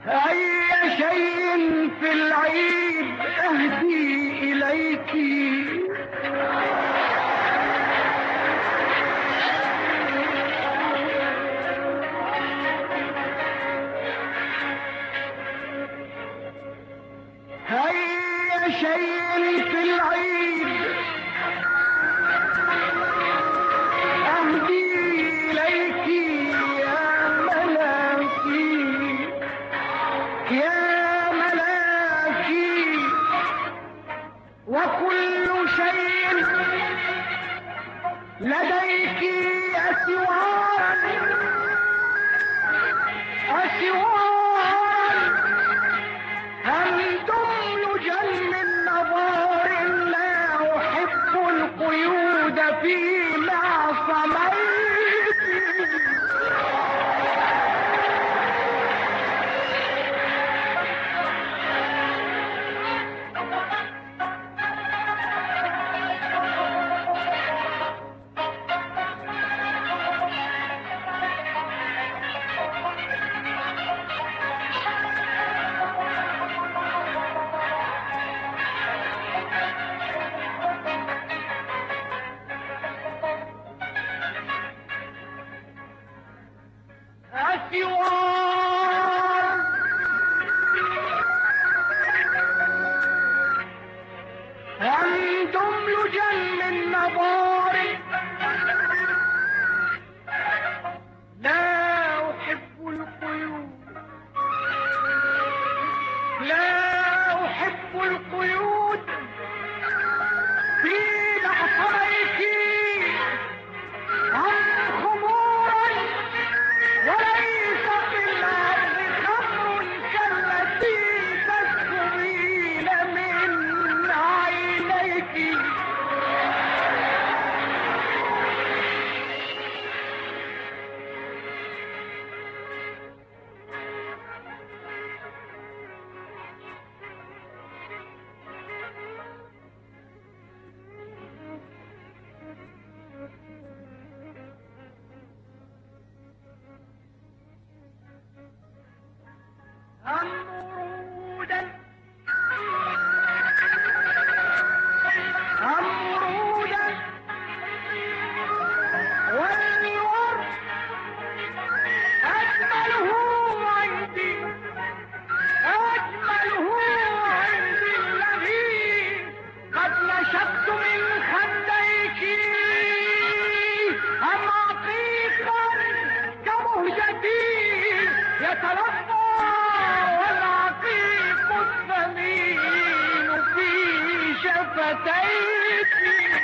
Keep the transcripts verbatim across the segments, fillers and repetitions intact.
أي شيء في العيد أهدي إليك، أي شيء في العيد أهدي إليك يا ملاكي يا ملاكي، وكل شيء لديك أسوار أسوار أنتم لجل من نظار، لا أحب القيود في معصميتي. أنتم لجل من نظار، لا أحب القيود لا أحب القيود في معصميك، هم خمورا وليس في الأرض خمر كالتي تسكبين من عينيك. أمرودا أمرودا والورد أجمله عندي أجمله عندي الذي قد نشبت من خديك، أم عقيقا كمهجتي يتلقى والعقيق الثمين في شفتيك.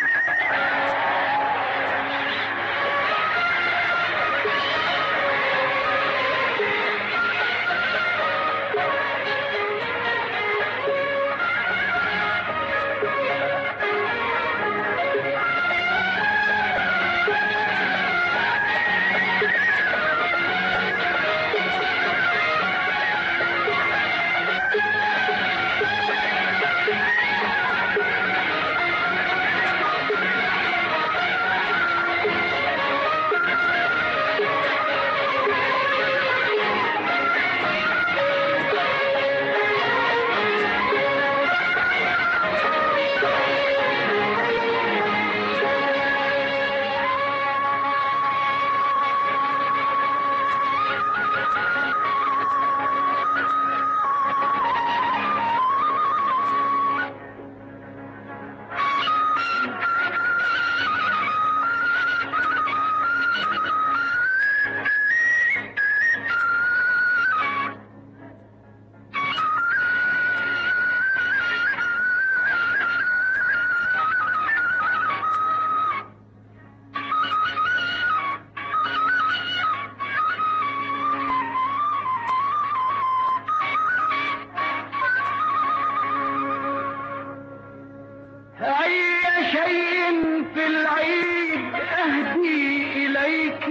أي شيء في العيد أهدي إليك،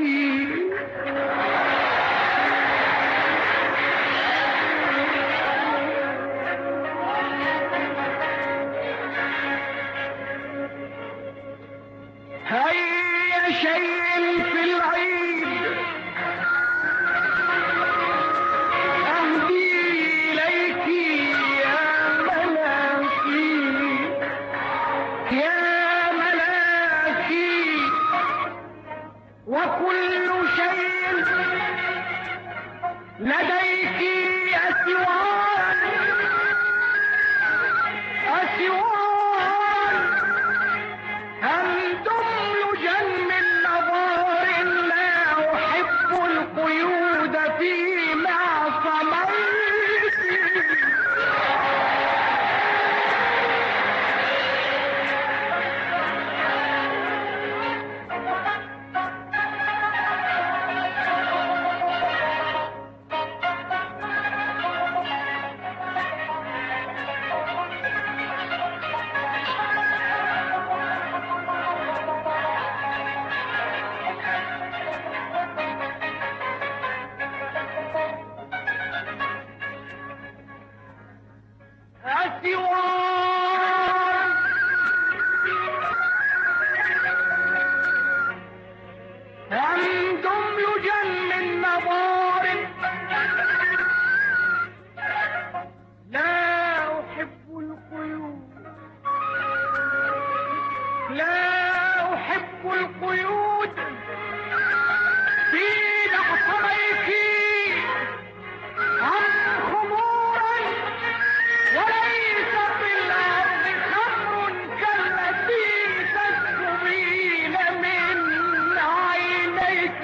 أي شيء في العيد أهدي الديوان عندهم يجن من نظار لا أحب القيود لا أحب القيود في لحظيك عن خمورا وليس في الأرض خمر كالتي تسكبين من عينيك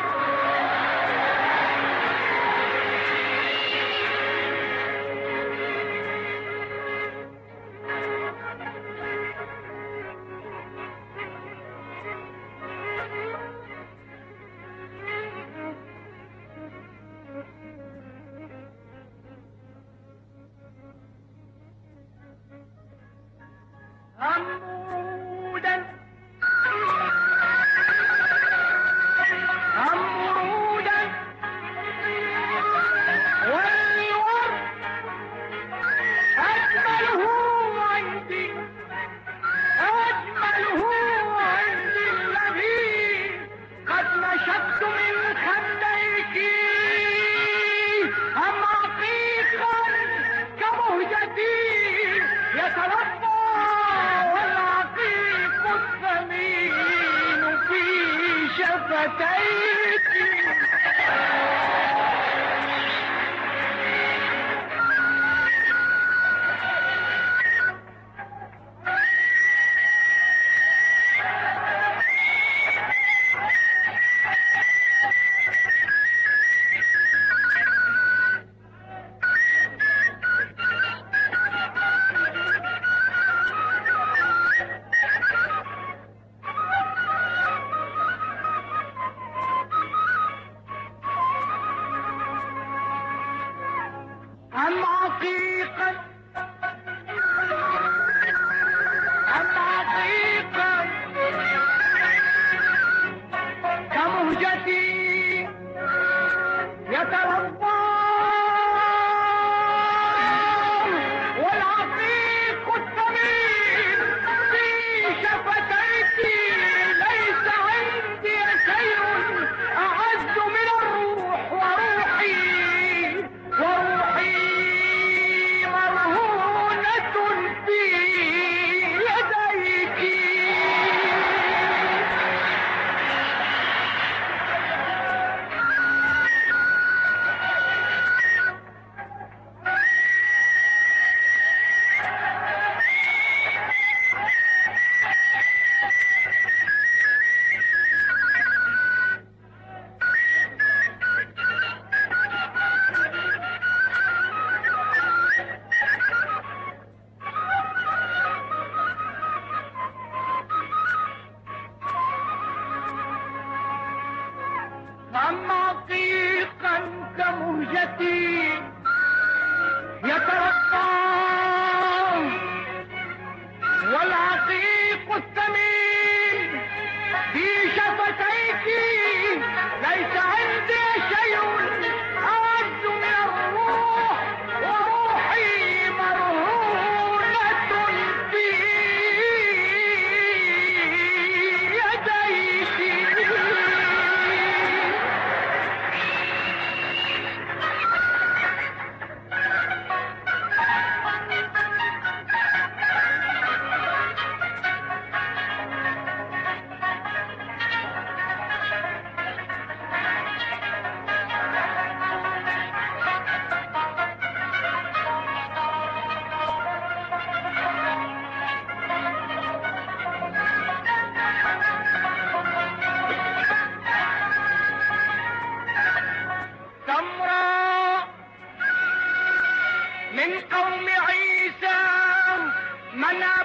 عمودا عمودا والورد أجمله عندي أجمله عندي الذي قد نشبت من خديك أم عقيقا كمهجتي يتلقى والعقيق الثمين في شفتيك أم عقيقا أم عقيقا كمهجتي يترضى والعقيق الثمين في شفتيك ليس عندي شيء أعز من الروح وروحي وروحي مرهونة في يديك أم عقيقا كمهجتي يترقى والعقيق الثمين في شفتيك ليس عندي شيء أعز من الروح وروحي مرهونة في يديك من قوم عيسى من